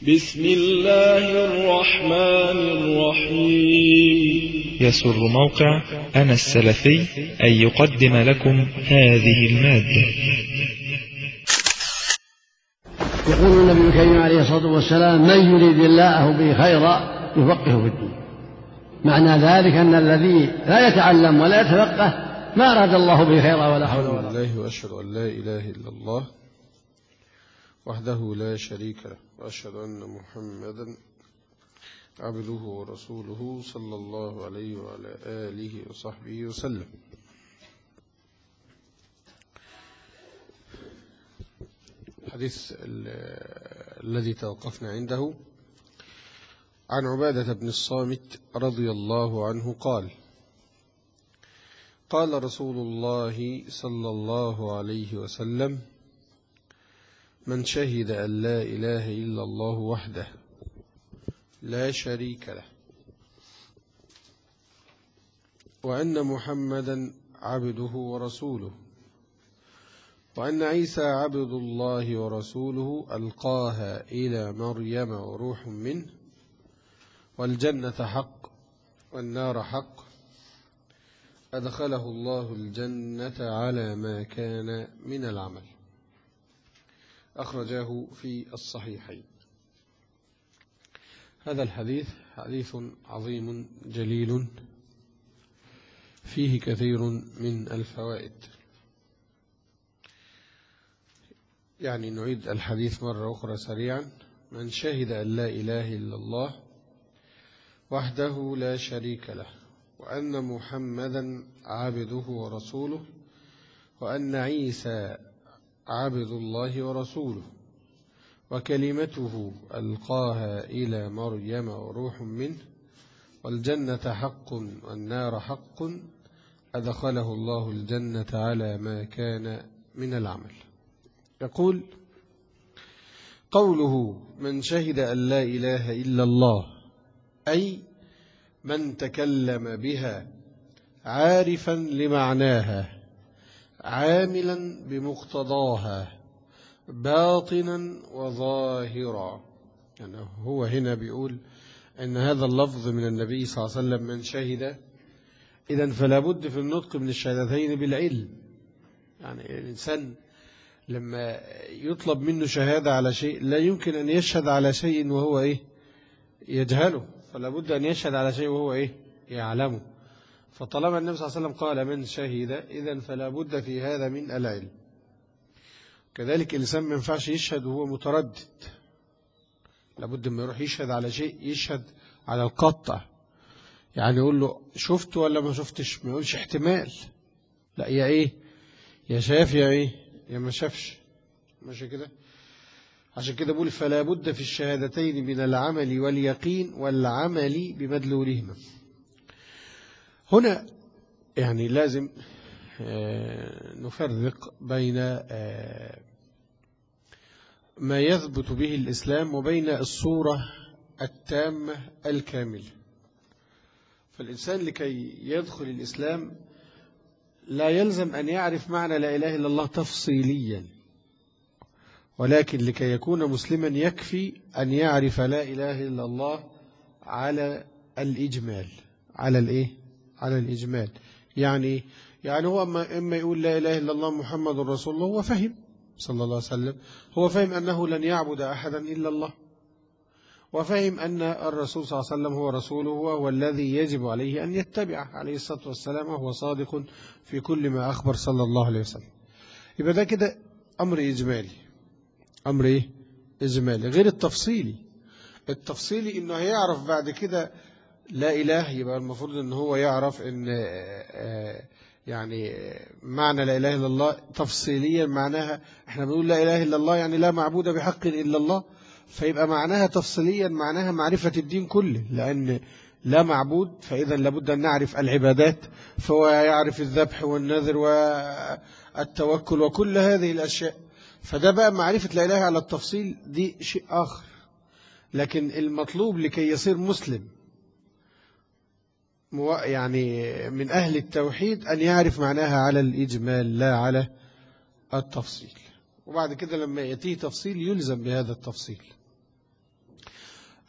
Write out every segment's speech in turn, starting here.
بسم الله الرحمن الرحيم. يسر موقع أنا السلفي أن يقدم لكم هذه المادة. يقول النبي الكريم عليه الصلاة والسلام: من يريد الله به خيرا يفقهه في الدين. معنى ذلك أن الذي لا يتعلم ولا يتفقه ما أراد الله به خيرا ولا حول ولا قوة. وأشهد أن لا إله إلا الله وحده لا شريك له، وأشهد أن محمدا عبده ورسوله صلى الله عليه وعلى آله وصحبه وسلم. الحديث الذي توقفنا عنده عن عبادة بن الصامت رضي الله عنه قال: قال رسول الله صلى الله عليه وسلم: من شهد أن لا إله إلا الله وحده لا شريك له، وأن محمدا عبده ورسوله، وأن عيسى عبد الله ورسوله ألقاها إلى مريم وروح منه، والجنة حق والنار حق، أدخله الله الجنة على ما كان من العمل. أخرجاه في الصحيحين. هذا الحديث حديث عظيم جليل فيه كثير من الفوائد. يعني نعيد الحديث مرة أخرى سريعا: من شهد أن لا إله إلا الله وحده لا شريك له، وأن محمدا عبده ورسوله، وأن عيسى عبد الله ورسوله، وكلمته ألقاها إلى مريم وروح منه، والجنة حق والنار حق، أدخله الله الجنة على ما كان من العمل. يقول: قوله من شهد أن لا إله إلا الله، أي من تكلم بها عارفا لمعناها عاملا بمقتضاها باطنا وظاهرا. يعني هو هنا بيقول أن هذا اللفظ من النبي صلى الله عليه وسلم: من شهد، إذن فلا بد في النطق من الشهادتين بالعلم. يعني الإنسان لما يطلب منه شهادة على شيء لا يمكن أن يشهد على شيء وهو يجهله، فلا بد أن يشهد على شيء وهو يعلمه. فطالما النبي صلى الله عليه وسلم قال من شهد، إذن فلا بد في هذا من العلم. كذلك الإنسان ما ينفعش يشهد وهو متردد، لابد ما يروح يشهد على شيء يشهد على القطع. يعني يقول له شفت ولا ما شفتش، ما يقولش احتمال، لا يا شاف يا ما شافش، ماشي كده. عشان كده بقول فلا بد في الشهادتين من العمل واليقين والعمل بمدلولهما. هنا يعني لازم نفرق بين ما يثبت به الإسلام وبين الصورة التامة الكاملة. فالإنسان لكي يدخل الإسلام لا يلزم أن يعرف معنى لا إله إلا الله تفصيليا، ولكن لكي يكون مسلما يكفي أن يعرف لا إله إلا الله على الإجمال. على الإجمال. يعني هو إما يقول لا إله إلا الله محمد رسول الله، هو فهم صلى الله عليه وسلم، هو فهم أنه لن يعبد أحدا إلا الله، وفهم أن الرسول صلى الله عليه وسلم هو رسوله وهو الذي يجب عليه أن يتبعه عليه الصلاة والسلام، وهو صادق في كل ما أخبر صلى الله عليه وسلم. يبقى ده كده أمر إجمالي. إجمالي غير التفصيلي. التفصيلي إنه هيعرف بعد كده لا إله، يبقى المفروض إن هو يعرف إن يعني معنى لا إله إلا الله تفصيليا معناها إحنا بنقول لا إله إلا الله يعني لا معبود بحق إلا الله، فيبقى معناها تفصيليا معناها معرفة الدين كله، لأن لا معبود فإذا لابد أن نعرف العبادات، فهو يعرف الذبح والنذر والتوكل وكل هذه الأشياء. فده بقى معرفة لا إله على التفصيل، دي شيء آخر. لكن المطلوب لكي يصير مسلم يعني من أهل التوحيد أن يعرف معناها على الإجمال لا على التفصيل. وبعد كده لما يأتيه تفصيل يلزم بهذا التفصيل.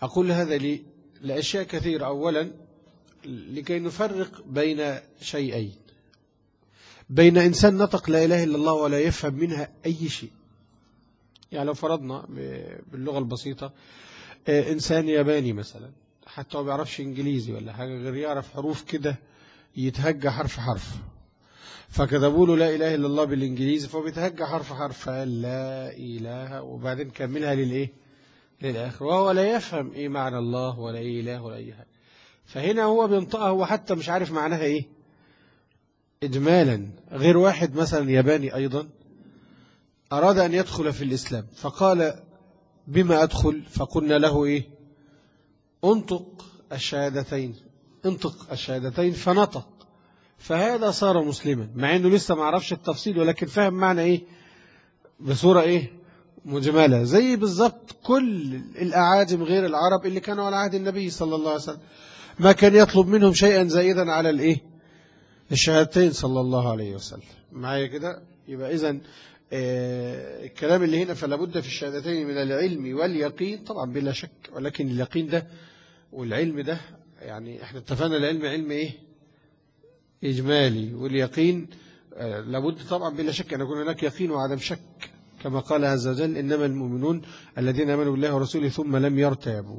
أقول هذا لأشياء كثيرة. أولا لكي نفرق بين شيئين، بين إنسان نطق لا إله إلا الله ولا يفهم منها أي شيء. يعني لو فرضنا باللغة البسيطة إنسان ياباني مثلا، حتى ما بيعرفش إنجليزي ولا حاجة، غير يعرف حروف كده يتهجى حرف حرف، فكتبوا له لا إله إلا الله بالإنجليزي فهو بيتهجى حرف حرف، لا إله وبعدين كملها للآخر، وهو لا يفهم إيه معنى الله ولا إيه إله ولا أي حاجة. فهنا هو بينطقها هو حتى مش عارف معناها إيه إجمالا. غير واحد مثلا ياباني أيضا أراد أن يدخل في الإسلام، فقال بما أدخل؟ فقلنا له إيه؟ انطق الشهادتين، انطق الشهادتين، فنطق، فهذا صار مسلما، مع أنه لسه ما عرفش التفصيل ولكن فهم معنى إيه بصورة إيه مجملة. زي بالضبط كل الأعاجم غير العرب اللي كانوا على عهد النبي صلى الله عليه وسلم، ما كان يطلب منهم شيئا زائدا على الإيه الشهادتين صلى الله عليه وسلم. معايا كده؟ يبقى إذن الكلام اللي هنا فلا بد في الشهادتين من العلم واليقين طبعا بلا شك، ولكن اليقين ده والعلم ده يعني احنا اتفقنا العلم علم ايه إجمالي، واليقين لابد طبعا بلا شك أن يكون هناك يقين وعدم شك، كما قال عز وجل إنما المؤمنون الذين آمنوا بالله ورسوله ثم لم يرتابوا.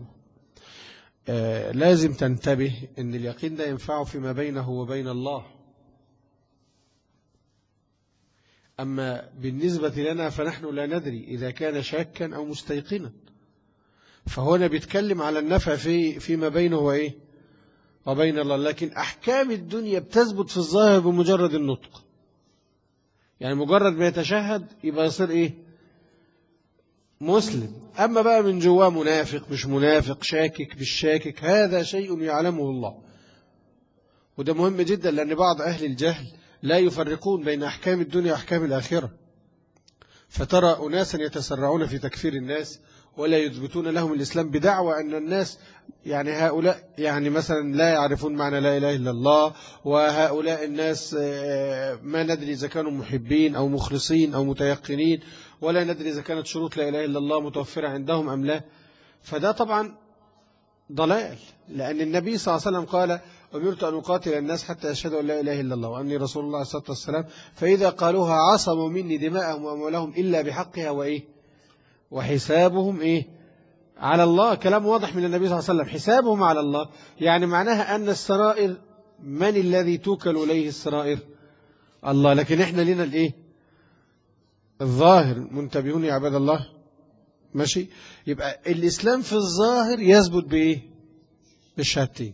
لازم تنتبه أن اليقين ده ينفعه فيما بينه وبين الله، أما بالنسبة لنا فنحن لا ندري إذا كان شاكا أو مستيقنا. فهنا بيتكلم على النفع فيما بينه وإيه وبين الله، لكن أحكام الدنيا بتثبت في الظاهر بمجرد النطق. يعني مجرد ما يتشهد يبقى يصير إيه مسلم. أما بقى من جواه منافق مش منافق، شاكك مش شاكك، هذا شيء يعلمه الله. وده مهم جدا، لأن بعض أهل الجهل لا يفرقون بين أحكام الدنيا وأحكام الآخرة، فترى أناسا يتسرعون في تكفير الناس ولا يثبتون لهم الإسلام بدعوى أن الناس يعني هؤلاء يعني مثلا لا يعرفون معنى لا إله إلا الله، وهؤلاء الناس ما ندري إذا كانوا محبين أو مخلصين أو متيقنين، ولا ندري إذا كانت شروط لا إله إلا الله متوفرة عندهم أم لا. فده طبعا ضلال، لأن النبي صلى الله عليه وسلم قال أمرت أن أقاتل الناس حتى يشهدوا أن لا إله إلا الله وأني رسول الله عليه الصلاة والسلام، فإذا قالوها عصموا مني دماءهم وأموالهم إلا بحقها وإيه وحسابهم إيه على الله. كلام واضح من النبي صلى الله عليه وسلم، حسابهم على الله، يعني معناها أن السرائر من الذي توكل إليه السرائر؟ الله. لكن إحنا لنا الإيه الظاهر. منتبهون يا عباد الله؟ ماشي. يبقى الإسلام في الظاهر يثبت بإيه بالشهادتين،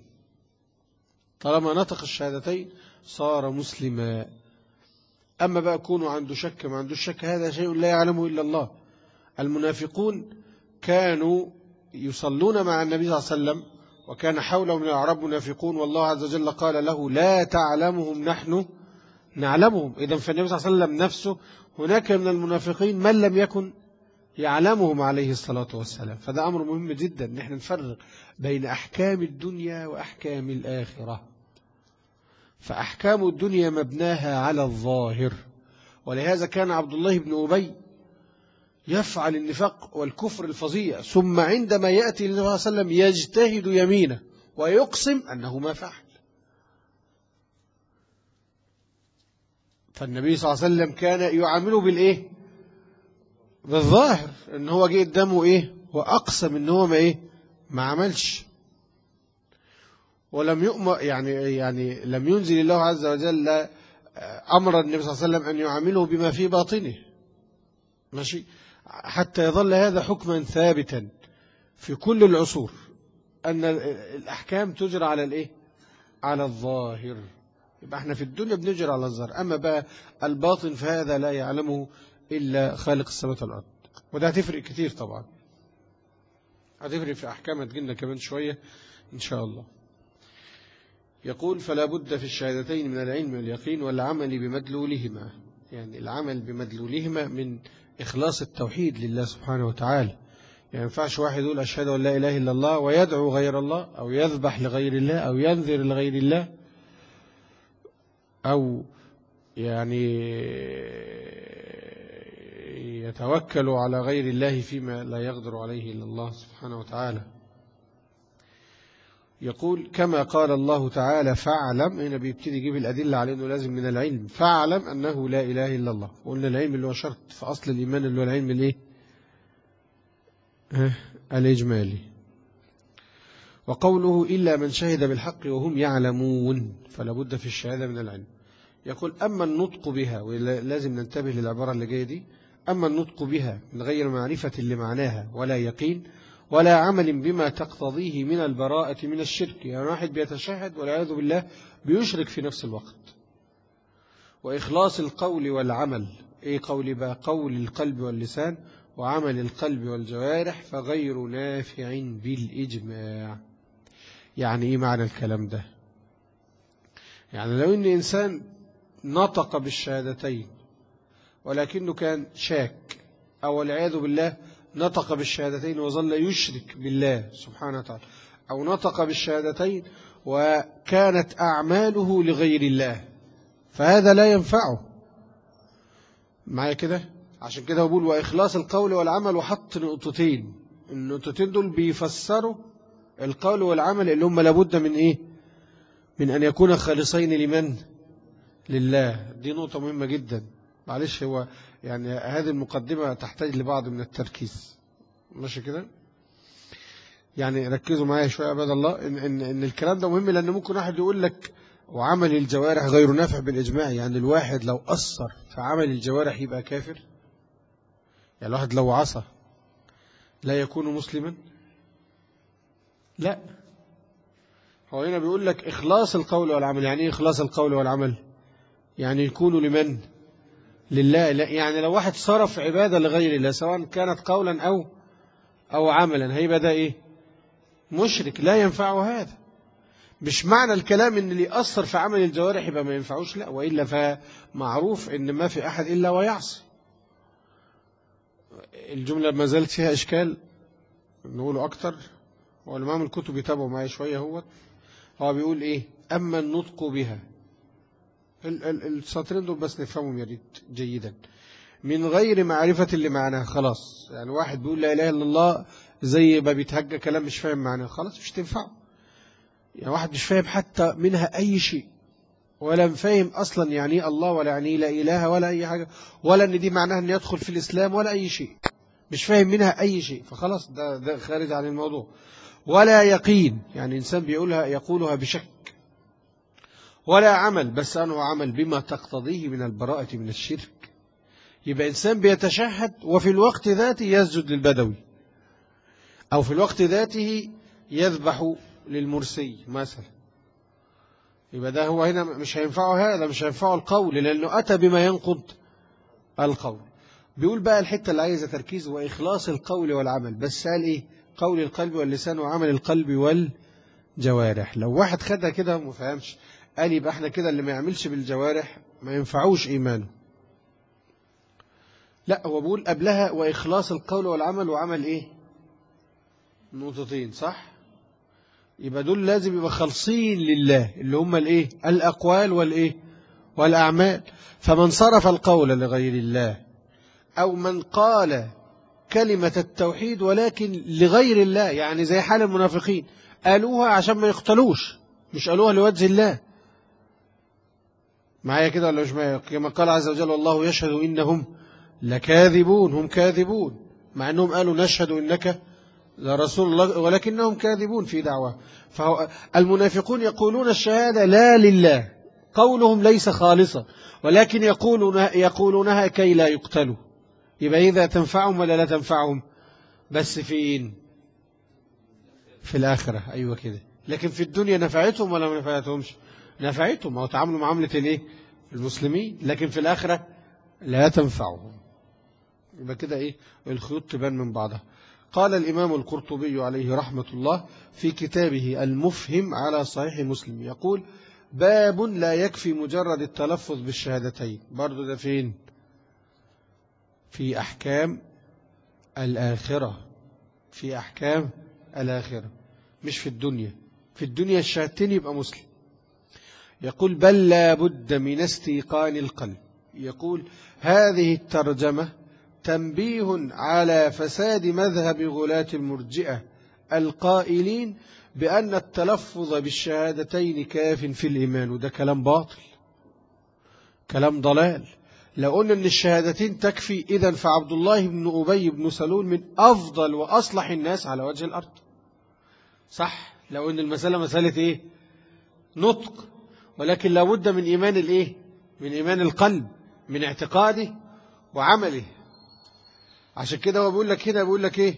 طالما نطق الشهادتين صار مسلما. أما بقى كونوا عنده شك ما عنده شك هذا شيء لا يعلمه إلا الله. المنافقون كانوا يصلون مع النبي صلى الله عليه وسلم وكان حوله من الأعراب منافقون، والله عز وجل قال له لا تعلمهم نحن نعلمهم. إذن فالنبي صلى الله عليه وسلم نفسه هناك من المنافقين من لم يكن يعلمهم عليه الصلاة والسلام. فده أمر مهم جدا ان احنا نفرق بين أحكام الدنيا وأحكام الآخرة. فأحكام الدنيا مبناها على الظاهر، ولهذا كان عبد الله بن أبي يفعل النفاق والكفر الفظيع، ثم عندما يأتي النبي صلى الله عليه وسلم يجتهد يمينه ويقسم أنه ما فعل. فالنبي صلى الله عليه وسلم كان يعامله بالإيه بالظاهر، ان هو جه قدامه ايه واقسم ان هو ما عملش، ولم يؤمر يعني لم ينزل الله عز وجل امر النبي صلى الله عليه وسلم ان يعامله بما في باطنه. ماشي. حتى يظل هذا حكما ثابتا في كل العصور، ان الاحكام تجرى على الايه على الظاهر. يبقى احنا في الدنيا بنجرى على الظاهر، اما بقى الباطن فهذا لا يعلمه إلا خالق السماوات والأرض. وده هتفرق كتير طبعا، هتفرق في أحكام هتجينا كمان شوية إن شاء الله. يقول فلا بد في الشهادتين من العلم واليقين والعمل بمدلولهما، يعني العمل بمدلولهما من إخلاص التوحيد لله سبحانه وتعالى. يعني ما ينفعش واحد يقول أشهد أن لا إله إلا الله ويدعو غير الله أو يذبح لغير الله أو ينذر لغير الله أو يعني يتوكل على غير الله فيما لا يقدر عليه إلا الله سبحانه وتعالى. يقول كما قال الله تعالى فاعلم، هنا بيبتدي يجيب الأدلة على أنه لازم من العلم فاعلم أنه لا إله إلا الله. قلنا العلم اللي هو شرط في أصل الإيمان، اللي هو العلم الإيه؟ الإجمالي. وقوله إلا من شهد بالحق وهم يعلمون، فلا بد في الشهادة من العلم. يقول أما النطق بها، ولازم ننتبه للعبارة اللي جاية دي، أما النطق بها من غير معرفة لمعناها ولا يقين ولا عمل بما تقتضيه من البراءة من الشرك. يعني واحد بيتشهد والعياذ بالله بيشرك في نفس الوقت. وإخلاص القول والعمل، إيه قول بقى؟ قول القلب واللسان وعمل القلب والجوارح، فغير نافع بالإجماع. يعني إيه معنى الكلام ده؟ يعني لو إن إنسان نطق بالشهادتين ولكنه كان شاك، أو والعياذ بالله نطق بالشهادتين وظل يشرك بالله سبحانه وتعالى، أو نطق بالشهادتين وكانت أعماله لغير الله، فهذا لا ينفعه. معايا كده؟ عشان كده بقول وإخلاص القول والعمل، وحط نقطتين، النقطتين دول بيفسروا القول والعمل اللي هم لابد من إيه؟ من أن يكون خالصين لمن؟ لله. دي نقطة مهمة جدا. معلش هو يعني هذه المقدمة تحتاج لبعض من التركيز، ماشي كده؟ يعني ركزوا معايا شوية عباد الله، إن الكلام ده مهم، لأن ممكن واحد يقول لك وعمل الجوارح غير نافع بالإجماع. يعني الواحد لو أثر في عمل الجوارح يبقى كافر؟ يعني الواحد لو عصى لا يكون مسلما؟ لا. هو هنا بيقول لك إخلاص القول والعمل. يعني إيه إخلاص القول والعمل؟ يعني يكون لمن؟ لله. يعني لو واحد صرف عبادة لغير الله سواء كانت قولا أو عملا، هيبقى ده إيه؟ مشرك، لا ينفعه هذا. مش معنى الكلام إن اللي يأثر في عمل الجوارح يبقى ما ينفعوش، لا، وإلا فمعروف إن ما في أحد إلا ويعصي. الجملة ما زالت فيها إشكال، نقوله أكتر، والإمام الكتب يتابعوا معي شوية. هو بيقول إيه؟ أما النطق بها، السطرين دول بس نفهمهم يا ريت جيدا، من غير معرفة لمعناها. خلاص، يعني واحد بيقول لا إله إلا الله زي ما بيتهجى كلام مش فاهم معناه، خلاص مش تنفعه. يعني واحد مش فاهم حتى منها أي شيء، ولا فاهم أصلا يعني إيه الله، ولا يعني لا إله، ولا أي حاجة، ولا أن دي معناها أن يدخل في الإسلام، ولا أي شيء، مش فاهم منها أي شيء، فخلاص ده خارج عن الموضوع. ولا يقين، يعني إنسان يقولها بشك. ولا عمل، بس أنه عمل بما تقتضيه من البراءة من الشرك. يبقى إنسان بيتشهد وفي الوقت ذاته يسجد للبدوي، أو في الوقت ذاته يذبح للمرسي مثلا، يبقى ده هو هنا مش هينفعه، هذا مش هينفعه القول، لأنه أتى بما ينقض القول. بيقول بقى الحتة اللي عايزة تركيز، وإخلاص القول والعمل، بس قال إيه؟ قول القلب واللسان وعمل القلب والجوارح. لو واحد خدها كده وما فهمش، قال يبقى احنا كده اللي ما يعملش بالجوارح ما ينفعوش إيمانه. لا، هو بيقول قبلها وإخلاص القول والعمل وعمل إيه؟ نقطتين، صح؟ يبقى دول لازم يبقى خالصين لله، اللي هم الإيه؟ الأقوال والإيه؟ والأعمال. فمن صرف القول لغير الله، أو من قال كلمة التوحيد ولكن لغير الله، يعني زي حال المنافقين، قالوها عشان ما يقتلوش، مش قالوها لوجه الله. معايا كده ولا مش معايا؟ كما قال عز وجل والله يشهد إنهم لكاذبون، هم كاذبون، مع أنهم قالوا نشهد إنك لرسول الله، ولكنهم كاذبون في دعوة. المنافقون يقولون الشهادة لا لله، قولهم ليس خالصا، ولكن يقولونها كي لا يقتلوا. يبقى إذا تنفعهم ولا لا تنفعهم؟ بس فين؟ في الآخرة. أيوة كده. لكن في الدنيا نفعتهم ولا ما نفعتهمش؟ نفعتهم، أو تعاملوا معاملة الإيه؟ المسلمين. لكن في الآخرة لا تنفعهم. يبقى كده إيه؟ الخيوط تبان من بعضها. قال الإمام القرطبي عليه رحمة الله في كتابه المفهم على صحيح مسلم، يقول باب لا يكفي مجرد التلفظ بالشهادتين. برضو ده فين؟ في أحكام الآخرة، في أحكام الآخرة، مش في الدنيا. في الدنيا الشهادتين يبقى مسلم. يقول بل لا بد من استيقان القلب. يقول هذه الترجمة تنبيه على فساد مذهب غلاة المرجئة القائلين بأن التلفظ بالشهادتين كاف في الإيمان، وده كلام باطل، كلام ضلال. لو قلنا أن الشهادتين تكفي، إذن فعبد الله بن أبي بن سلول من أفضل وأصلح الناس على وجه الأرض، صح؟ لو أن المسألة مسألة إيه؟ نطق، ولكن لابد من إيمان الإيه؟ من إيمان القلب، من اعتقاده وعمله. عشان كده هو بيقول لك هنا، بيقول لك إيه؟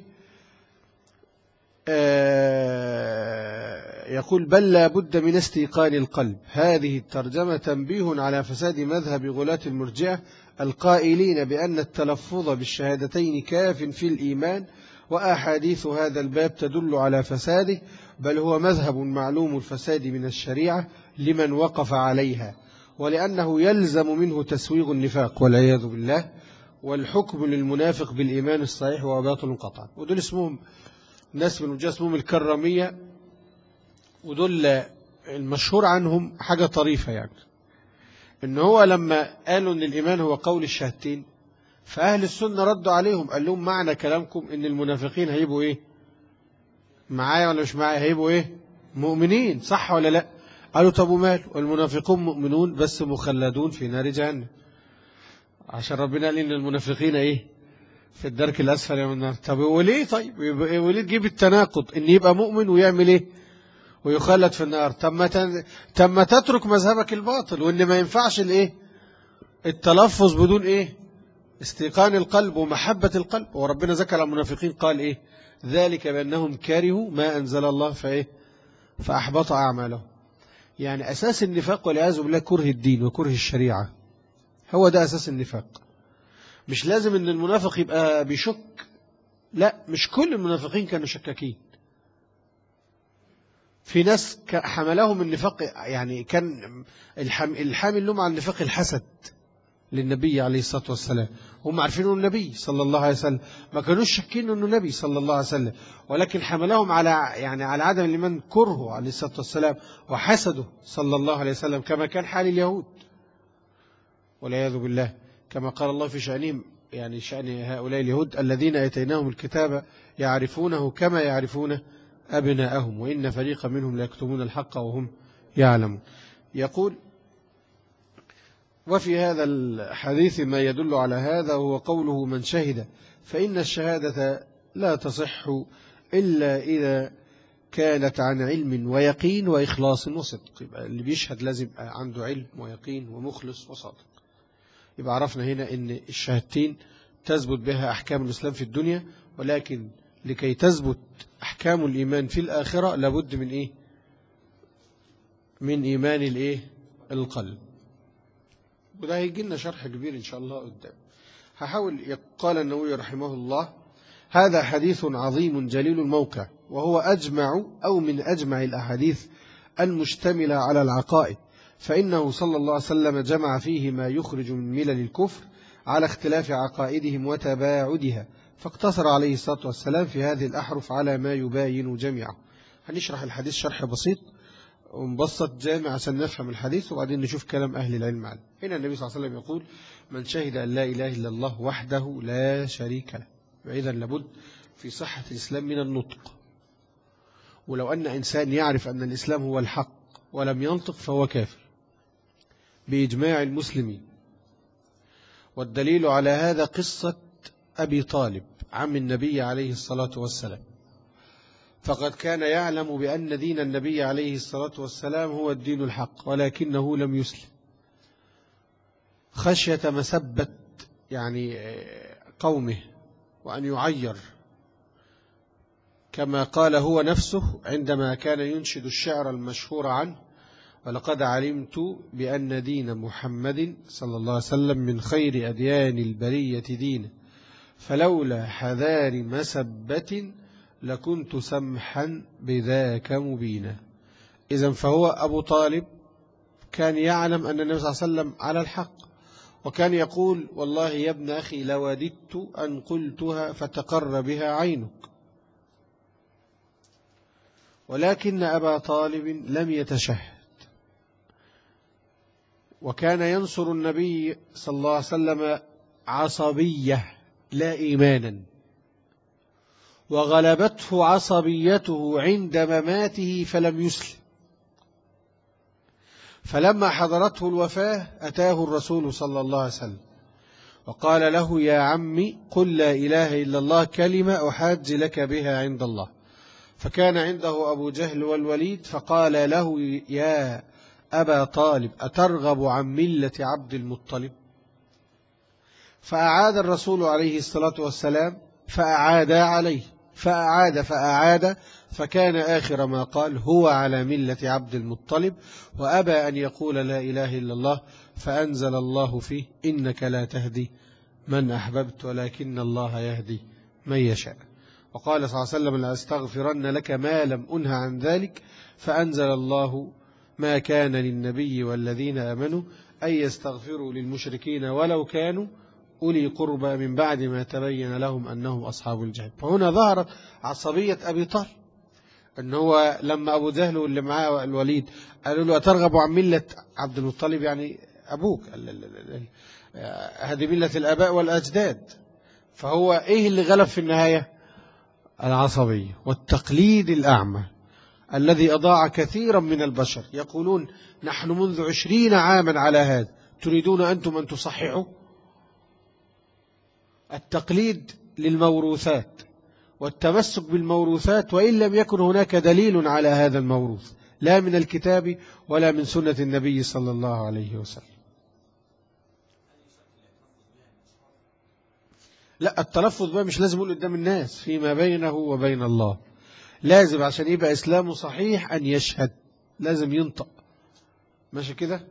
يقول بل لا بد من استيقان القلب. هذه الترجمة تنبيه على فساد مذهب غلاة المرجئة القائلين بأن التلفظ بالشهادتين كاف في الإيمان، وأحاديث هذا الباب تدل على فساده، بل هو مذهب معلوم الفساد من الشريعة لمن وقف عليها، ولأنه يلزم منه تسويغ النفاق والعياذ بالله، والحكم للمنافق بالإيمان الصحيح وباطل قطعا. ودول اسمهم ناس من وجه اسمهم الكرامية، ودول المشهور عنهم حاجة طريفة، يعني إن هو لما قالوا إن الإيمان هو قول الشهادتين، فأهل السنة ردوا عليهم قال لهم معنى كلامكم إن المنافقين هيبقوا إيه؟ معايا ولا مش معايا؟ هيبقوا إيه؟ مؤمنين، صح ولا لا؟ قالوا طب ومال، والمنافقون مؤمنون بس مخلدون في نار جهنم، عشان ربنا قال إن المنافقين إيه؟ في الدرك الأسفل من النار. طب وليه؟ طيب وليه تجيب التناقض إن يبقى مؤمن ويعمل إيه؟ ويخلد في النار؟ طب ما تترك مذهبك الباطل، وإن ما ينفعش الإيه؟ التلفظ بدون إيه؟ استيقان القلب ومحبة القلب. وربنا ذكر المنافقين قال إيه؟ ذلك بأنهم كرهوا ما أنزل الله فإيه؟ فأحبط أعمالهم. يعني أساس النفاق والعياذ بالله كره الدين وكره الشريعة، هو ده أساس النفاق. مش لازم ان المنافق يبقى بيشك، لا، مش كل المنافقين كانوا شكاكين. في ناس حملهم النفاق، يعني كان الحامل لهم على النفاق الحسد للنبي عليه الصلاة والسلام. هم عارفين انه النبي صلى الله عليه وسلم، ما كانوش شاكين انه نبي صلى الله عليه وسلم، ولكن حملهم على على عدم الإيمان كرهه عليه الصلاة والسلام وحسده صلى الله عليه وسلم، كما كان حال اليهود والعياذ بالله، كما قال الله في شأنهم، يعني شأن هؤلاء اليهود الذين آتيناهم الكتاب يعرفونه كما يعرفون أبناءهم وإن فريقا منهم ليكتمون الحق وهم يعلمون. يقول وفي هذا الحديث ما يدل على هذا، وهو قوله من شهد، فإن الشهادة لا تصح إلا إذا كانت عن علم ويقين وإخلاص وصدق. يبقى اللي بيشهد لازم عنده علم ويقين ومخلص وصادق. يبقى عرفنا هنا ان الشهادتين تثبت بها أحكام الإسلام في الدنيا، ولكن لكي تثبت أحكام الإيمان في الآخرة لابد من إيه؟ من إيمان الإيه؟ القلب. وده هيجي لنا شرح كبير إن شاء الله قدام. هحاول. قال النووي رحمه الله هذا حديث عظيم جليل الموقع، وهو أجمع أو من أجمع الأحاديث المشتملة على العقائد، فإنه صلى الله عليه وسلم جمع فيه ما يخرج من ملل الكفر على اختلاف عقائدهم وتباعدها، فاقتصر عليه الصلاة والسلام في هذه الأحرف على ما يباين جميعه. هنشرح الحديث شرح بسيط ومبسط جامع عشان نفهم الحديث، وبعدين نشوف كلام أهل العلم عنه. هنا النبي صلى الله عليه وسلم يقول من شهد أن لا إله إلا الله وحده لا شريك له. وإذا لابد في صحة الإسلام من النطق، ولو أن إنسان يعرف أن الإسلام هو الحق ولم ينطق فهو كافر بإجماع المسلمين. والدليل على هذا قصة أبي طالب عم النبي عليه الصلاة والسلام، فقد كان يعلم بأن دين النبي عليه الصلاة والسلام هو الدين الحق، ولكنه لم يسلم خشية مسبة قومه وأن يعير، كما قال هو نفسه عندما كان ينشد الشعر المشهور عنه ولقد علمت بأن دين محمد صلى الله عليه وسلم من خير أديان البرية دينا، فلولا حذار مسبة لكنت سمحا بذاك مبينا. إذن فهو أبو طالب كان يعلم أن النبي صلى الله عليه وسلم على الحق، وكان يقول والله يا ابن أخي لوددت أن قلتها فتقر بها عينك، ولكن أبا طالب لم يتشهد، وكان ينصر النبي صلى الله عليه وسلم عصبية لا إيمانا، وغلبته عصبيته عند مماته فلم يسلم، فلما حضرته الوفاة أتاه الرسول صلى الله عليه وسلم وقال له: يا عمي قل لا إله إلا الله كلمة أحاج لك بها عند الله. فكان عنده أبو جهل والوليد، فقال له: يا أبا طالب أترغب عن ملة عبد المطلب؟ فأعاد الرسول عليه الصلاة والسلام فأعاد عليه، فأعاد فكان آخر ما قال: هو على ملة عبد المطلب، وأبى أن يقول لا إله إلا الله، فأنزل الله فيه: إنك لا تهدي من أحببت ولكن الله يهدي من يشاء. وقال صلى الله عليه وسلم: لأستغفرن لك ما لم أنه عن ذلك، فأنزل الله: ما كان للنبي والذين آمنوا أن يستغفروا للمشركين ولو كانوا أولي قربى من بعد ما تبين لهم أنهم أصحاب الجحيم. فهنا ظهرت عصبية أبي طالب، أن هو لما أبو جهل واللي معاه الوليد قالوا له: أترغب عن ملة عبد المطلب، يعني أبوك، هذه ملة الآباء والأجداد. فهو إيه اللي غلب في النهاية؟ العصبية والتقليد الأعمى الذي أضاع كثيرا من البشر. يقولون: نحن منذ 20 عاما على هذا، تريدون أنتم أن تصححوا؟ التقليد للموروثات والتمسك بالموروثات، وإن لم يكن هناك دليل على هذا الموروث، لا من الكتاب ولا من سنة النبي صلى الله عليه وسلم. لا، التلفظ بقى مش لازم يقول قدام الناس، فيما بينه وبين الله. لازم عشان يبقى إسلامه صحيح أن يشهد، لازم ينطق، ماشي كده.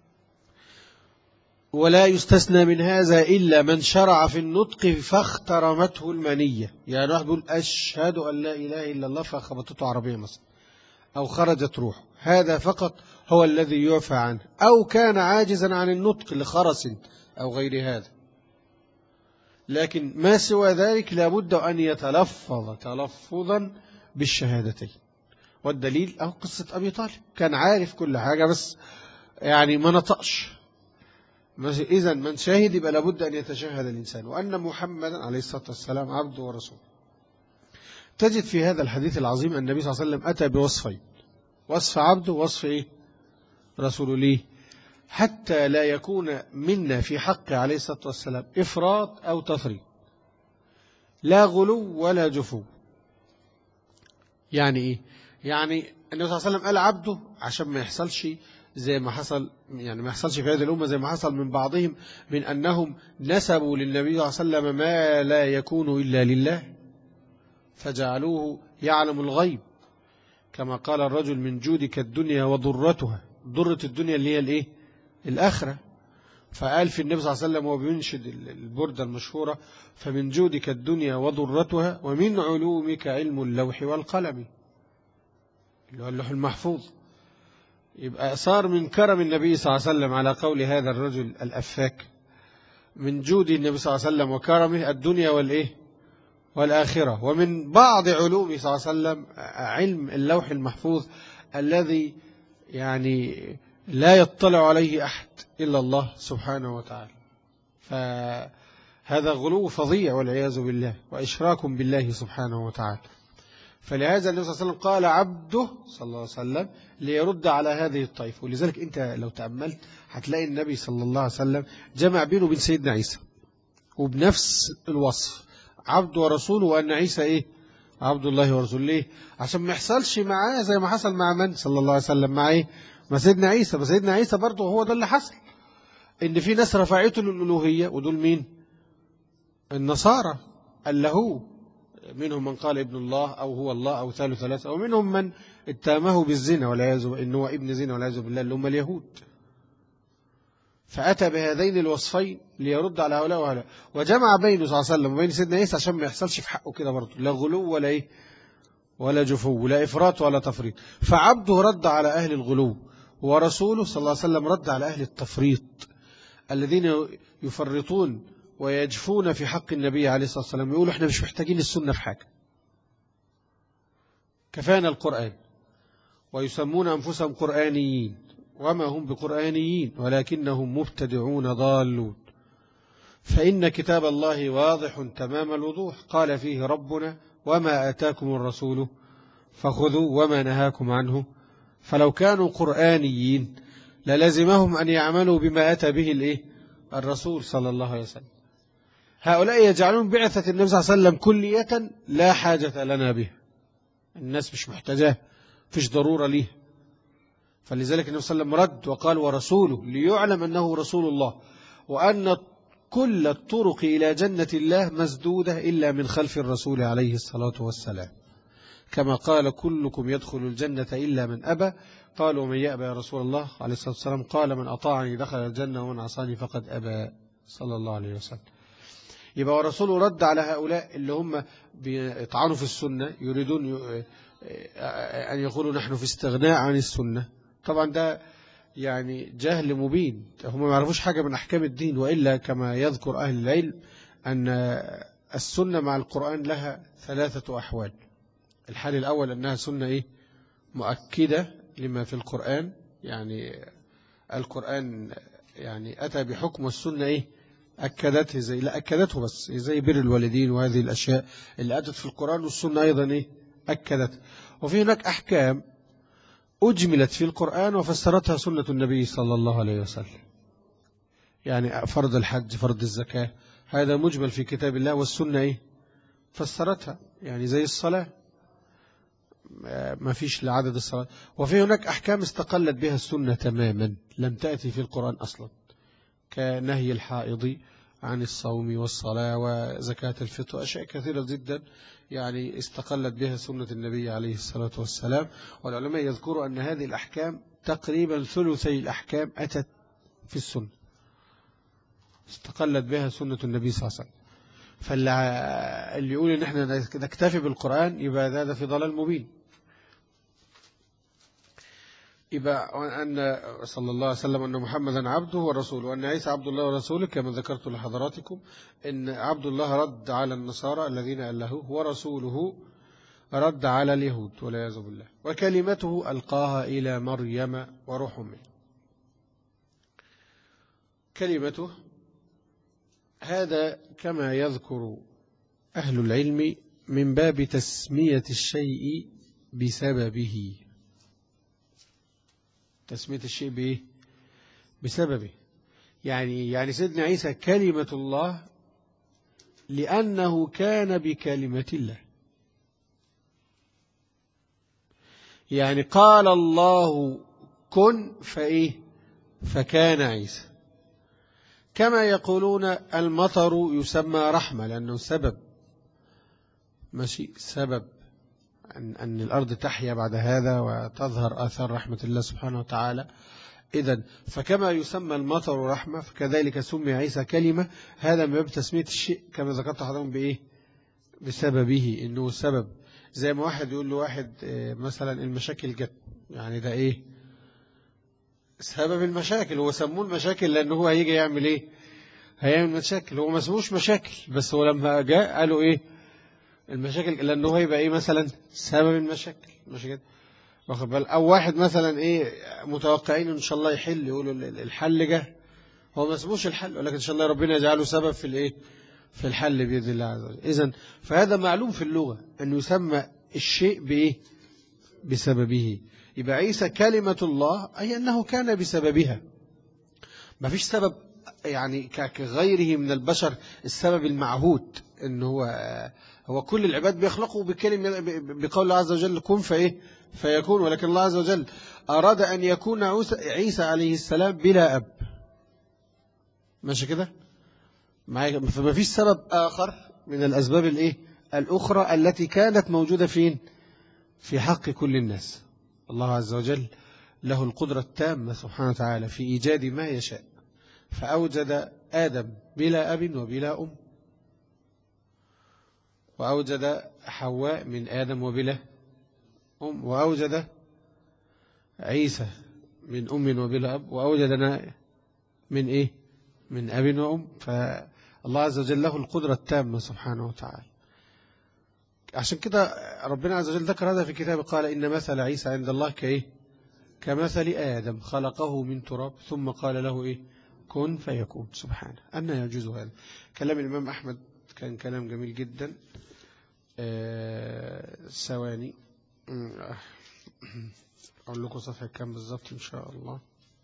ولا يستثنى من هذا إلا من شرع في النطق فاخترمته المنية. يعني واحد بيقول: أشهد أن لا إله إلا الله، فخبطته عربية مثلا أو خرجت روحه، هذا فقط هو الذي يعفى عنه، أو كان عاجزا عن النطق لخرس أو غير هذا. لكن ما سوى ذلك لابد أن يتلفظ تلفظا بالشهادتين. والدليل أو قصة أبي طالب، كان عارف كل حاجة بس يعني ما نطقش. إذن من شاهد يبقى لابد أن يتشهد الإنسان، وأن محمدا عليه الصلاة والسلام عبده ورسوله. تجد في هذا الحديث العظيم النبي صلى الله عليه وسلم أتى بوصفين: وصف عبده ووصف إيه؟ رسوله. ليه؟ حتى لا يكون منا في حقه عليه الصلاة والسلام إفراط أو تفريط، لا غلو ولا جفو. يعني إيه؟ يعني النبي صلى الله عليه وسلم قال عبده عشان ما يحصلش زي ما حصل، يعني ما يحصلش في هذه الأمة زي ما حصل من بعضهم، من أنهم نسبوا للنبي صلى الله عليه وسلم ما لا يكون إلا لله، فجعلوه يعلم الغيب، كما قال الرجل: من جودك الدنيا وضرتها. ضرة الدنيا اللي هي الإيه؟ الآخرة. فقال في النبي صلى الله عليه وسلم وبينشد البردة المشهورة: فمن جودك الدنيا وضرتها، ومن علومك علم اللوح والقلم، اللي هو اللوح المحفوظ. يبقى صار من كرم النبي صلى الله عليه وسلم على قول هذا الرجل الأفاك: من جود النبي صلى الله عليه وسلم وكرمه الدنيا والإيه؟ والآخرة. ومن بعض علومه صلى الله عليه وسلم علم اللوح المحفوظ الذي يعني لا يطلع عليه أحد إلا الله سبحانه وتعالى. فهذا غلو فظيع والعياذ بالله، وإشراك بالله سبحانه وتعالى. فلهذا النبي صلى الله عليه وسلم قال عبده صلى الله عليه وسلم ليرد على هذه الطائفة. ولذلك أنت لو تأملت هتلاقي النبي صلى الله عليه وسلم جمع بينه وبين سيدنا عيسى وبنفس الوصف: عبد ورسوله، وأن عيسى إيه؟ عبد الله ورسوله. ليه؟ عشان ما يحصلش معاه زي ما حصل مع من صلى الله عليه وسلم، مع إيه؟ مع سيدنا عيسى. فسيدنا عيسى برضه هو ده اللي حصل، إن في ناس رفعته للألوهية، ودول مين؟ النصارى اللهو، منهم من قال ابن الله أو هو الله أو ثالث ثلاثة، ومنهم من اتهمه بالزنا والعياذ بالله، إنه ابن زنا والعياذ بالله، اللي هم اليهود. فأتى بهذين الوصفين ليرد على هؤلاء وهؤلاء، وجمع بينه صلى الله عليه وسلم وبين سيدنا عيسى عشان ما يحصلش في حقه كده برضه لا غلو ولا إيه؟ ولا جفو، لا إفراط ولا تفريط. فعبده رد على أهل الغلو، ورسوله صلى الله عليه وسلم رد على أهل التفريط الذين يفرطون ويجفون في حق النبي عليه الصلاة والسلام، يقولوا احنا مش محتاجين السنة في حاجة، كفانا القرآن، ويسمون أنفسهم قرآنيين وما هم بقرآنيين ولكنهم مبتدعون ضالون. فإن كتاب الله واضح تمام الوضوح، قال فيه ربنا: وما آتاكم الرسول فخذوا وما نهاكم عنه. فلو كانوا قرآنيين للزمهم أن يعملوا بما أتى به الرسول صلى الله عليه وسلم. هؤلاء يجعلون بعثة النبي صلى الله عليه وسلم كلية لا حاجة لنا بها، الناس مش محتاجاه، فيش ضرورة ليه. فلذلك النبي صلى الله عليه وسلم رد وقال ورسوله ليعلم أنه رسول الله، وأن كل الطرق إلى جنة الله مسدودة إلا من خلف الرسول عليه الصلاة والسلام، كما قال كلكم يدخل الجنة إلا من أبى. قالوا ومن يأبى يا رسول الله عليه الصلاة والسلام؟ قال من أطاعني دخل الجنة ومن عصاني فقد أبى، صلى الله عليه وسلم. يبقى ورسوله رد على هؤلاء اللي هم بيطعنوا في السنة، يريدون أن يقولوا نحن في استغناء عن السنة. طبعا ده يعني جهل مبين، هم ما يعرفوش حاجة من أحكام الدين، وإلا كما يذكر أهل العلم أن السنة مع القرآن لها 3 أحوال. الحال الأول أنها سنة مؤكدة لما في القرآن، يعني القرآن يعني أتى بحكم السنة أكدته، لا أكدته بس زي بر الوالدين وهذه الأشياء اللي أتت في القرآن، والسنة أيضا أكدت. وفي هناك أحكام أجملت في القرآن وفسرتها سنة النبي صلى الله عليه وسلم، يعني فرض الحج، فرض الزكاة، هذا مجمل في كتاب الله، والسنة فسرتها، يعني زي الصلاة ما فيش لعدد الصلاة. وفي هناك أحكام استقلت بها السنة تماما لم تأتي في القرآن أصلا، كنهي الحائض عن الصوم والصلاة وزكاة الفطر وأشياء كثيرة جدا يعني استقلت بها سنة النبي عليه الصلاة والسلام. والعلماء يذكروا أن هذه الأحكام تقريبا ثلثي الأحكام أتت في السنة، استقلت بها سنة النبي صلى الله عليه وسلم. فاللي يقول إن احنا نكتفي بالقرآن يبقى هذا في ضلال مبين. يبقى أن صلى الله عليه وسلم أن محمدا عبده ورسوله، وأن عيسى عبد الله ورسوله، كما ذكرت لحضراتكم أن عبد الله رد على النصارى الذين ألهوه، ورسوله رد على اليهود والعياذ بالله، وكلمته ألقاها إلى مريم وروح منه. كلمته هذا كما يذكر أهل العلم من باب تسمية الشيء بسببه، تسمية الشيء بسببه. يعني سيدنا عيسى كلمة الله لأنه كان بكلمة الله، يعني قال الله كن فكان عيسى. كما يقولون المطر يسمى رحمة لأنه سبب، ماشي، سبب أن الأرض تحيا بعد هذا وتظهر آثار رحمة الله سبحانه وتعالى. إذن فكما يسمى المطر رحمة فكذلك سمي عيسى كلمة، هذا من باب تسمية الشيء كما ذكرت حضرتكم بسببه، إنه سبب. زي ما واحد يقول له واحد مثلا المشاكل جت، يعني ده سبب المشاكل، هو سموه المشاكل لأنه هو هيجي يعمل هيعمل مشاكل، هو ما اسموش مشاكل، بس هو لما جاء قالوا المشاكل لأنه هو يبقى مثلا سبب المشاكل، مش كده؟ واخد بال؟ أو واحد مثلا متوقعين إن شاء الله يحل، يقولوا الحل جه، هو ما اسموش الحل، ولكن إن شاء الله ربنا يجعله سبب في الحل بإذن الله عز وجل. إذن فهذا معلوم في اللغة أن يسمى الشيء بسببه. يبقى عيسى كلمة الله أي أنه كان بسببها، ما فيش سبب يعني كغيره من البشر السبب المعهود، إن هو كل العباد بيخلقوا بكلمة بقول الله عز وجل كن فيكون، ولكن الله عز وجل أراد أن يكون عيسى عليه السلام بلا أب، ماشي كده؟ فما فيش سبب آخر من الأسباب الأخرى التي كانت موجودة في حق كل الناس. الله عز وجل له القدرة التامة سبحانه وتعالى في إيجاد ما يشاء، فأوجد آدم بلا أب وبلا أم، وأوجد حواء من آدم وبلا أم، وأوجد عيسى من أم وبلا أب، وأوجدنا من أب وأم. فالله عز وجل له القدرة التامة سبحانه وتعالى. عشان كده ربنا عز وجل ذكر هذا في كتابه، قال إن مثل عيسى عند الله كمثل آدم خلقه من تراب ثم قال له كن فيكون. سبحانه، أن يجوز هذا؟ كلام الإمام أحمد كان كلام جميل جدا، ثواني أقول لكم صفحة كام بالظبط إن شاء الله.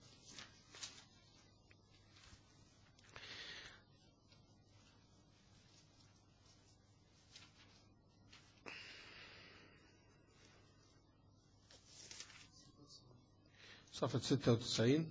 صفحة 96.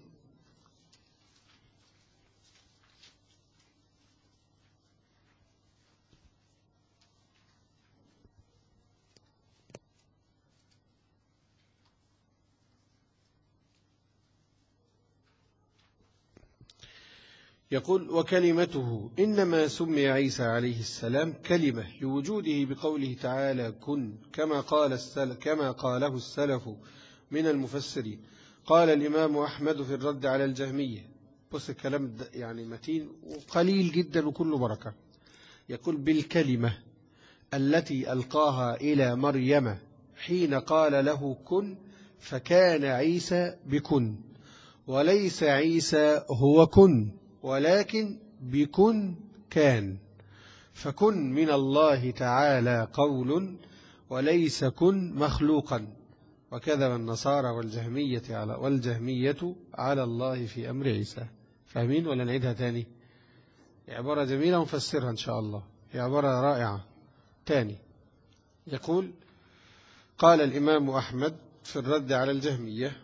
يقول: وكلمته إنما سمي عيسى عليه السلام كلمة لوجوده بقوله تعالى كن، كما قاله السلف من المفسرين. قال الإمام أحمد في الرد على الجهمية، بص الكلام يعني متين وقليل جدا وكله بركة. يقول: بالكلمة التي ألقاها إلى مريم حين قال له كن، فكان عيسى بكن، وليس عيسى هو كن، ولكن بكن كان، فكن من الله تعالى قول، وليس كن مخلوقا. وكذب النصارى والجهمية على الله في أمر عيسى. فاهمين ولا نعيدها تاني؟ عبارة جميلة ونفسرها إن شاء الله، هي عبارة رائعة. تاني يقول: قال الإمام أحمد في الرد على الجهمية: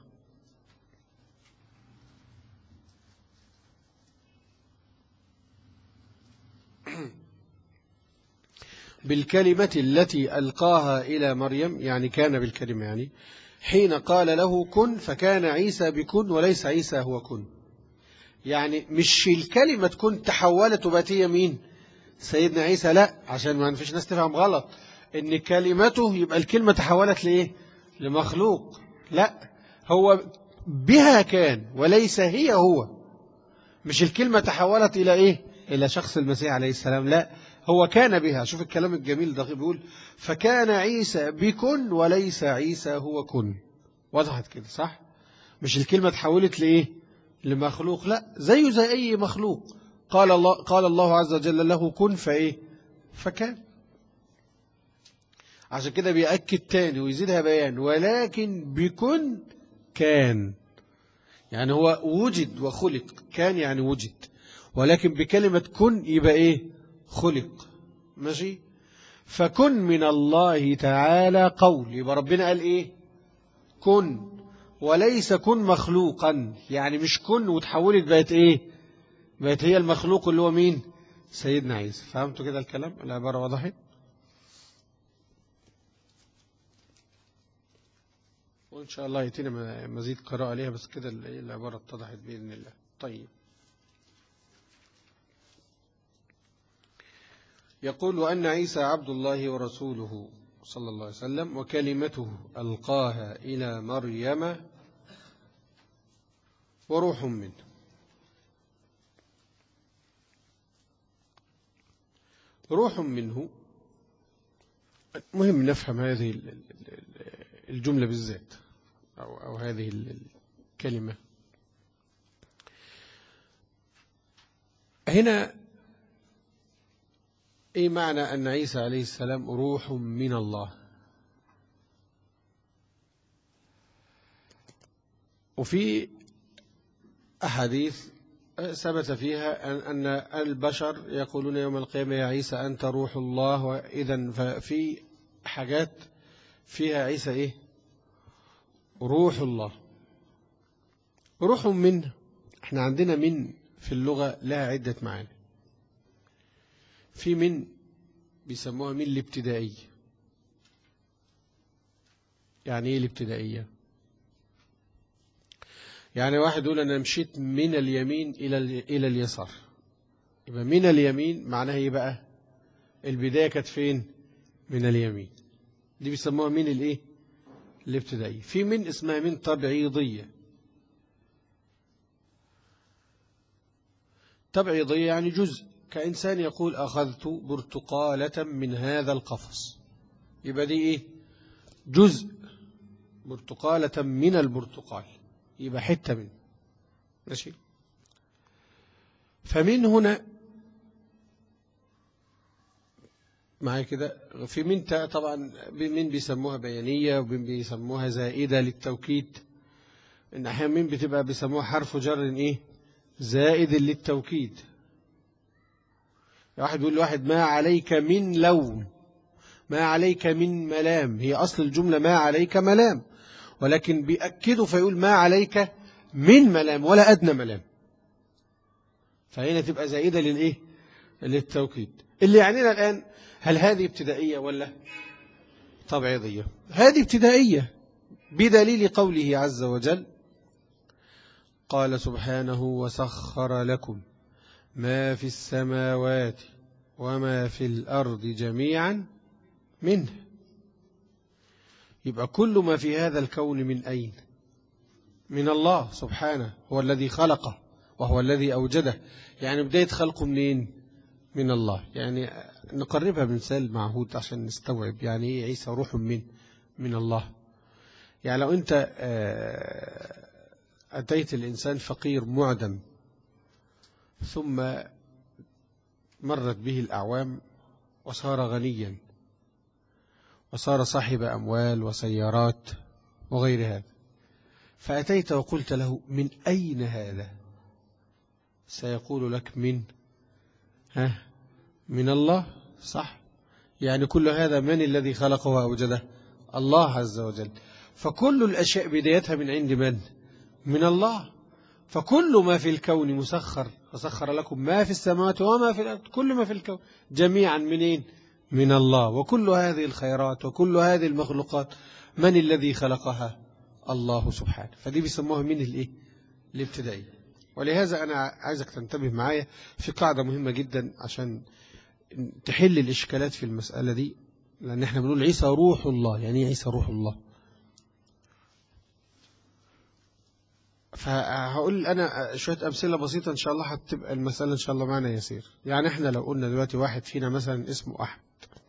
بالكلمة التي ألقاها إلى مريم، يعني كان بالكلمة، يعني حين قال له كن، فكان عيسى بكن، وليس عيسى هو كن. يعني مش الكلمة تكون تحولت وبقت هي مين؟ سيدنا عيسى، لا، عشان ما فيش ناس تفهم غلط ان كلمته يبقى الكلمة تحولت لإيه؟ لمخلوق. لا، هو بها كان وليس هي هو. مش الكلمة تحولت إلى إيه؟ إلى شخص المسيح عليه السلام، لا، هو كان بها. شوف الكلام الجميل ده بيقول: فكان عيسى بكن، وليس عيسى هو كن. وضحت كده صح؟ مش الكلمة تحولت لإيه؟ لمخلوق، لا، زيه زي أي مخلوق. قال الله عز وجل له كن فإيه؟ فكان. عشان كده بيأكد تاني ويزيدها بيان: ولكن بكن كان، يعني هو وجد وخلق. كان يعني وجد، ولكن بكلمة كن يبقى إيه؟ خلق. ماشي؟ فكن من الله تعالى قول، يبقى ربنا قال إيه؟ كن، وليس كن مخلوقا. يعني مش كن وتحولت بقت إيه؟ بقت هي المخلوق اللي هو مين؟ سيدنا عيسى. فهمتوا كده الكلام؟ العبارة وضحت؟ وإن شاء الله يتينا مزيد قراءة عليها، بس كده العبارة اتضحت بإذن الله. طيب، يقول: وأن عيسى عبد الله ورسوله صلى الله عليه وسلم، وكلمته ألقاها إلى مريم وروح منه. روح منه، مهم نفهم هذه الجملة بالذات، أو هذه الكلمة. هنا إيه معنى أن عيسى عليه السلام روح من الله؟ وفي أحاديث ثبت فيها أن البشر يقولون يوم القيامة: يا عيسى أنت روح الله. وإذا ففي حاجات فيها عيسى إيه؟ روح الله. روح منه، احنا عندنا من في اللغة لها عدة معاني. في من بيسموها من الابتدائية. يعني ايه الابتدائية؟ يعني واحد يقول أنا مشيت من اليمين إلى اليسار، يبقى من اليمين معناها ايه بقى؟ البداية كانت فين؟ من اليمين. دي بيسموها من الايه؟ الابتدائية. في من اسمها من تبعيضية. تبعيضية يعني جزء، كإنسان يقول أخذت برتقالة من هذا القفص، يبقى دي إيه؟ جزء، برتقالة من البرتقال، يبقى حتة منه. ماشي؟ فمن هنا معايا كده؟ في من طبعا من بيسموها بيانية ومن بيسموها زائدة للتوكيد. إن أحيانا من بتبقى بيسموها حرف جر إيه زائد للتوكيد. واحد يقول لواحد ما عليك من لوم، ما عليك من ملام، هي أصل الجملة ما عليك ملام، ولكن بيأكده فيقول ما عليك من ملام ولا أدنى ملام، فهنا تبقى زائدة للإيه للتوكيد. اللي يعنينا الآن هل هذه ابتدائية ولا تبعيضية؟ هذه ابتدائية بدليل قوله عز وجل قال سبحانه وسخر لكم ما في السماوات وما في الأرض جميعا منه. يبقى كل ما في هذا الكون من أين؟ من الله سبحانه، هو الذي خلقه وهو الذي أوجده. يعني بداية خلقه منين؟ من الله. يعني نقربها بمثال معهود عشان نستوعب يعني إيه عيسى روح من الله. يعني لو أنت أتيت الإنسان فقير معدم ثم مرت به الأعوام وصار غنيا وصار صاحب أموال وسيارات وغير هذا، فأتيت وقلت له من أين هذا؟ سيقول لك من الله، صح؟ يعني كل هذا من الذي خلقه وأوجده؟ الله عز وجل. فكل الأشياء بدايتها من عند من؟ من الله. فكل ما في الكون مسخر، وسخر لكم ما في السماوات وما في الأرض، كل ما في الكون جميعا منين؟ من الله. وكل هذه الخيرات وكل هذه المخلوقات من الذي خلقها؟ الله سبحانه. فدي بيسموها من الابتدائية. ولهذا أنا عايزك تنتبه معايا في قاعدة مهمة جدا عشان تحل الإشكالات في المسألة دي، لأن احنا بنقول عيسى روح الله. يعني عيسى روح الله؟ فهقول أنا شوية أمثلة بسيطة إن شاء الله هتبقى المسألة إن شاء الله معنا يسير. يعني احنا لو قلنا دلوقتي واحد فينا مثلا اسمه أحمد،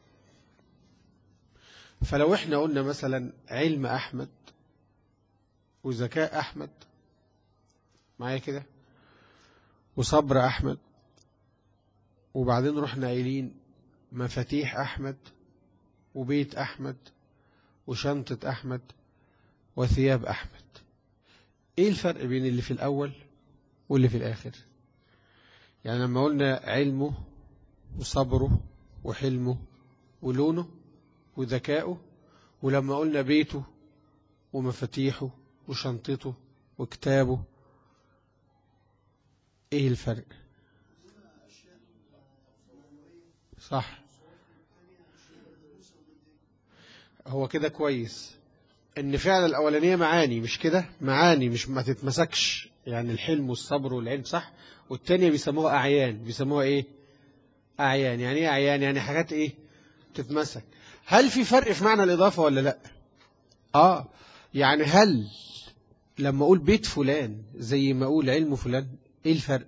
فلو احنا قلنا مثلا علم أحمد وذكاء أحمد، معايا كده، وصبر أحمد، وبعدين رحنا قايلين مفاتيح أحمد وبيت أحمد وشنطة أحمد وثياب أحمد، إيه الفرق بين اللي في الأول واللي في الآخر؟ يعني لما قلنا علمه وصبره وحلمه ولونه وذكائه، ولما قلنا بيته ومفاتيحه وشنطته وكتابه، إيه الفرق؟ صح، هو كده كويس ان فعل الاولانيه معاني، مش كده؟ معاني مش ما تتمسكش، يعني الحلم والصبر والعلم، صح. والتانية بيسموها اعيان. بيسموها ايه؟ اعيان. يعني ايه اعيان؟ يعني حاجات ايه تتمسك. هل في فرق في معنى الاضافه ولا لا؟ يعني هل لما اقول بيت فلان زي ما اقول علم فلان؟ ايه الفرق؟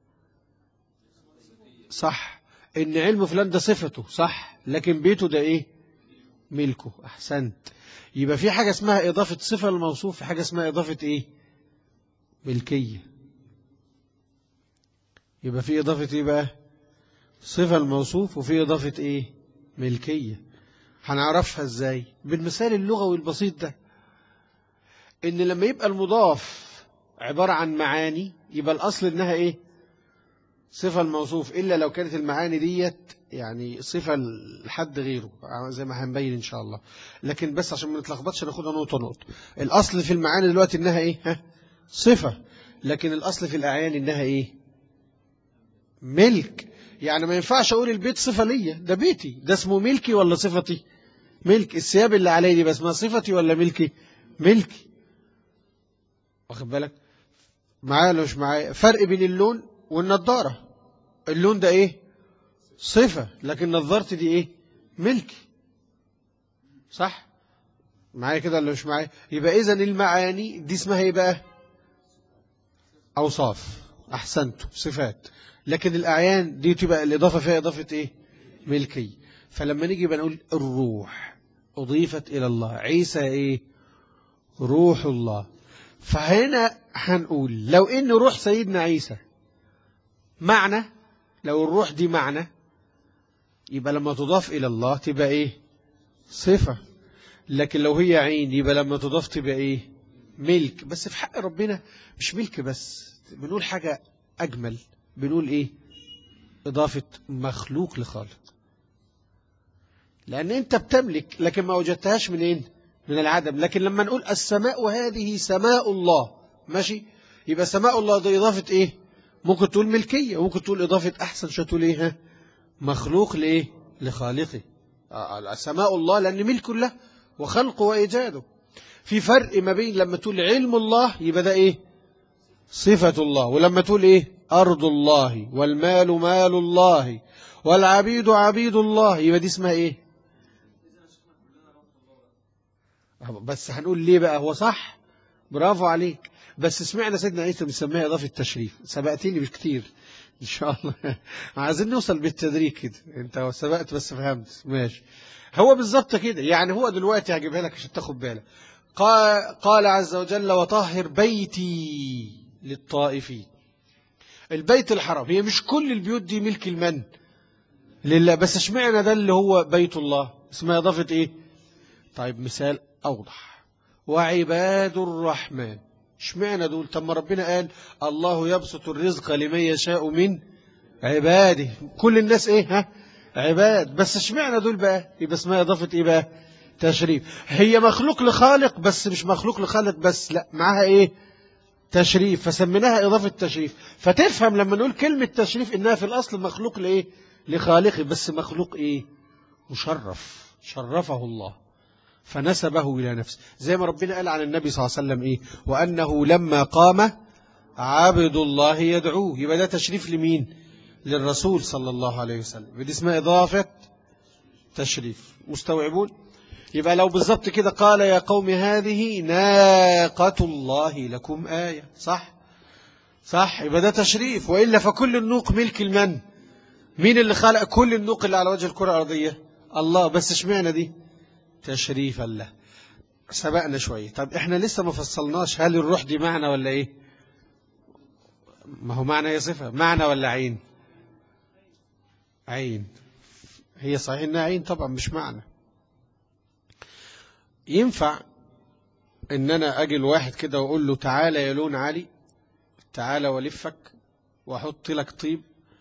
صح، ان علم فلان ده صفته، صح، لكن بيته ده ايه؟ ملكه. احسنت. يبقى في حاجة اسمها إضافة صفة للموصوف، في حاجة اسمها إضافة إيه؟ ملكية. يبقى في إضافة إيه بقى؟ صفة الموصوف، وفي إضافة إيه؟ ملكية. هنعرفها إزاي؟ بالمثال اللغوي البسيط ده، إن لما يبقى المضاف عبارة عن معاني يبقى الأصل إنها إيه؟ صفة الموصوف، إلا لو كانت المعاني ديت يعني صفة لحد غيره زي ما هنبين إن شاء الله. لكن بس عشان ما نتلخبطش ناخدها نقطة نقطة. الأصل في المعاني دلوقتي إنها إيه؟ صفة. لكن الأصل في الأعيان إنها إيه؟ ملك. يعني ما ينفعش أقول البيت صفة ليا، ده بيتي، ده اسمه ملكي ولا صفتي؟ ملك. الثياب اللي علي دي بس ما صفتي ولا ملكي؟ ملكي. واخد بالك معايا ولا مش معايا؟ فرق بين اللون والنضارة. اللون ده ايه؟ صفة، لكن نظارتي دي ايه؟ ملكي. صح معايا كده ولا مش معايا؟ يبقى اذا المعاني دي اسمها ايه بقى؟ اوصاف. احسنتوا، صفات. لكن الاعيان دي تبقى الاضافة فيها اضافة ايه؟ ملكي. فلما نيجي بنقول الروح اضيفت الى الله، عيسى ايه؟ روح الله. فهنا هنقول لو ان روح سيدنا عيسى معنى، لو الروح دي معنى، يبقى لما تضاف إلى الله تبقى إيه؟ صفة. لكن لو هي عين يبقى لما تضاف تبقى إيه؟ ملك. بس في حق ربنا مش ملك بس، بنقول حاجة أجمل، بنقول إيه؟ إضافة مخلوق لخالق. لأن أنت بتملك لكن ما وجدتهاش منين؟ من العدم. لكن لما نقول السماء هذه سماء الله، ماشي، يبقى سماء الله ده إضافة إيه؟ ممكن تقول ملكية، وممكن تقول إضافة أحسن شو تقول إيه؟ مخلوق لإيه؟ لخالقه. سماء الله لأن ملك له وخلقه وإيجاده. في فرق ما بين لما تقول علم الله يبقى ده إيه؟ صفة الله. ولما تقول إيه؟ أرض الله والمال مال الله والعبيد عبيد الله يبقى دي اسمها إيه؟ بس هنقول ليه بقى؟ هو صح، برافو عليك، بس سمعنا سيدنا عيسى بيسميها إضافة تشريف. سبقتني بكتير إن شاء الله. عايزين نوصل بالتدريج كده، أنت سبقت بس فهمت، ماشي. هو بالظبط كده، يعني هو دلوقتي هجيبها لك عشان تاخد بالك. قال عز وجل وطهر بيتي للطائفين. البيت الحرام، هي مش كل البيوت دي ملك المن لله، بس اشمعنى ده اللي هو بيت الله اسمها إضافة إيه؟ طيب مثال أوضح، وعباد الرحمن، اشمعنى دول؟ طب ما ربنا قال الله يبسط الرزق لمن يشاء من عباده، كل الناس إيه؟ عباد، بس اشمعنى دول بقى؟ يبقى اسمها إضافة إيه بقى؟ تشريف. هي مخلوق لخالق بس مش مخلوق لخالق بس، لا معاها إيه؟ تشريف، فسميناها إضافة تشريف. فتفهم لما نقول كلمة تشريف إنها في الأصل مخلوق لإيه؟ لخالقه، بس مخلوق إيه؟ مشرف، شرفه الله فنسبه إلى نفسه، زي ما ربنا قال عن النبي صلى الله عليه وسلم إيه؟ وأنه لما قام عبد الله يدعوه. يبقى ده تشريف لمين؟ للرسول صلى الله عليه وسلم. ودي اسمها إضافة تشريف. مستوعبون؟ يبقى لو بالضبط كده قال يا قوم هذه ناقة الله لكم آية، صح؟ صح، يبقى ده تشريف. وإلا فكل النوق ملك المن. مين اللي خلق كل النوق اللي على وجه الكرة الأرضية؟ الله، بس اشمعنى دي؟ تشريفا له. سبقنا شوية. طب احنا لسه ما فصلناش هل الروح دي معنى ولا ايه؟ ما هو معنى هي صفة، معنى ولا عين؟ عين. هي صحيح انها عين طبعا مش معنى. ينفع ان انا اجي لواحد كده واقول له تعالى يا لون علي، تعالى ولفك واحط لك طيب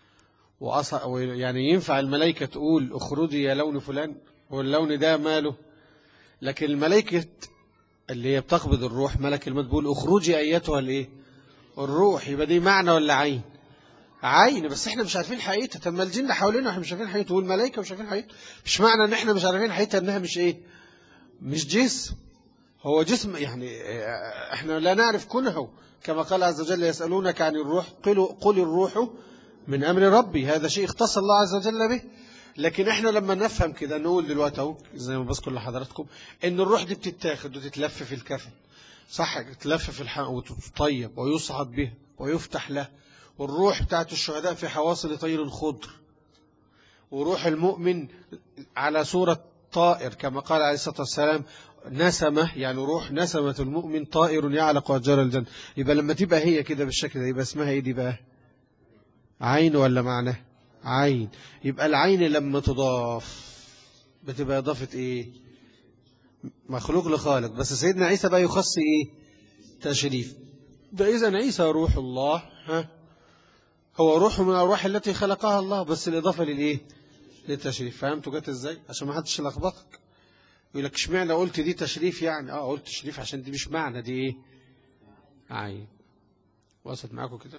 يعني ينفع الملائكة تقول اخرجي يا لون فلان واللون ده ماله؟ لكن الملائكة اللي هي بتقبض الروح ملك الموت بيقول اخرجي ايتها الايه؟ الروح. يبقى دي معنى ولا عين؟ عين، بس احنا مش عارفين حقيقتها. طب ما الجن حوالينا احنا مش عارفين حقيقتها، والملائكة مش عارفين حقيقتها. مش معنى ان احنا مش عارفين حقيقتها انها مش ايه؟ مش جسم. هو جسم يعني احنا لا نعرف كنهه، كما قال عز وجل يسألونك عن الروح قل الروح من أمر ربي. هذا شيء اختص الله عز وجل به. لكن احنا لما نفهم كده نقول دلوقتي اهو زي ما بذكر لحضراتكم ان الروح دي بتتاخد وتتلف في الكفن، صح؟ تلف في الحق وتطيب ويصعد بها ويفتح له. والروح بتاعت الشهداء في حواصل طير خضر، وروح المؤمن على صورة طائر كما قال عليه الصلاة والسلام نسمة، يعني روح نسمة المؤمن طائر يعلق أشجار الجنة. يبقى لما تبقى هي كده بالشكل ده يبقى اسمها ايه دي بقى؟ عين ولا معنى؟ عين. يبقى العين لما تضاف بتبقى إضافة ايه؟ مخلوق لخالق. بس سيدنا عيسى بقى يخص ايه؟ تشريف. ده إذن عيسى روح الله، هو روح من الأرواح التي خلقها الله، بس الإضافة للإيه؟ للتشريف. فهمتوا جت إزاي؟ عشان ما حدش يلخبطك يقول لك اشمعنى قلت دي تشريف؟ يعني قلت تشريف عشان دي مش معنى، دي ايه؟ عين. وصلت معاكم كده؟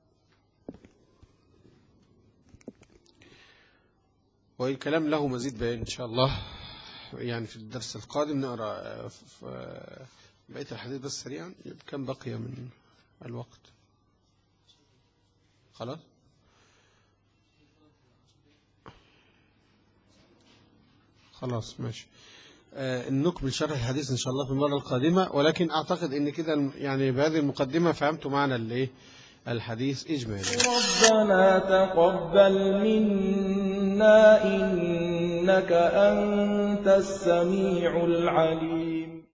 والكلام له مزيد بيان إن شاء الله، يعني في الدرس القادم نقرأ في بقية الحديث بس سريعا. كم بقي من الوقت؟ خلاص؟ خلاص ماشي. نكمل شرح الحديث إن شاء الله في المرة القادمة. ولكن أعتقد إن كده يعني بهذه المقدمة فهمتوا معنى الإيه؟ الحديث إجمالي. ربنا تقبل منا إنك أنت السميع العليم.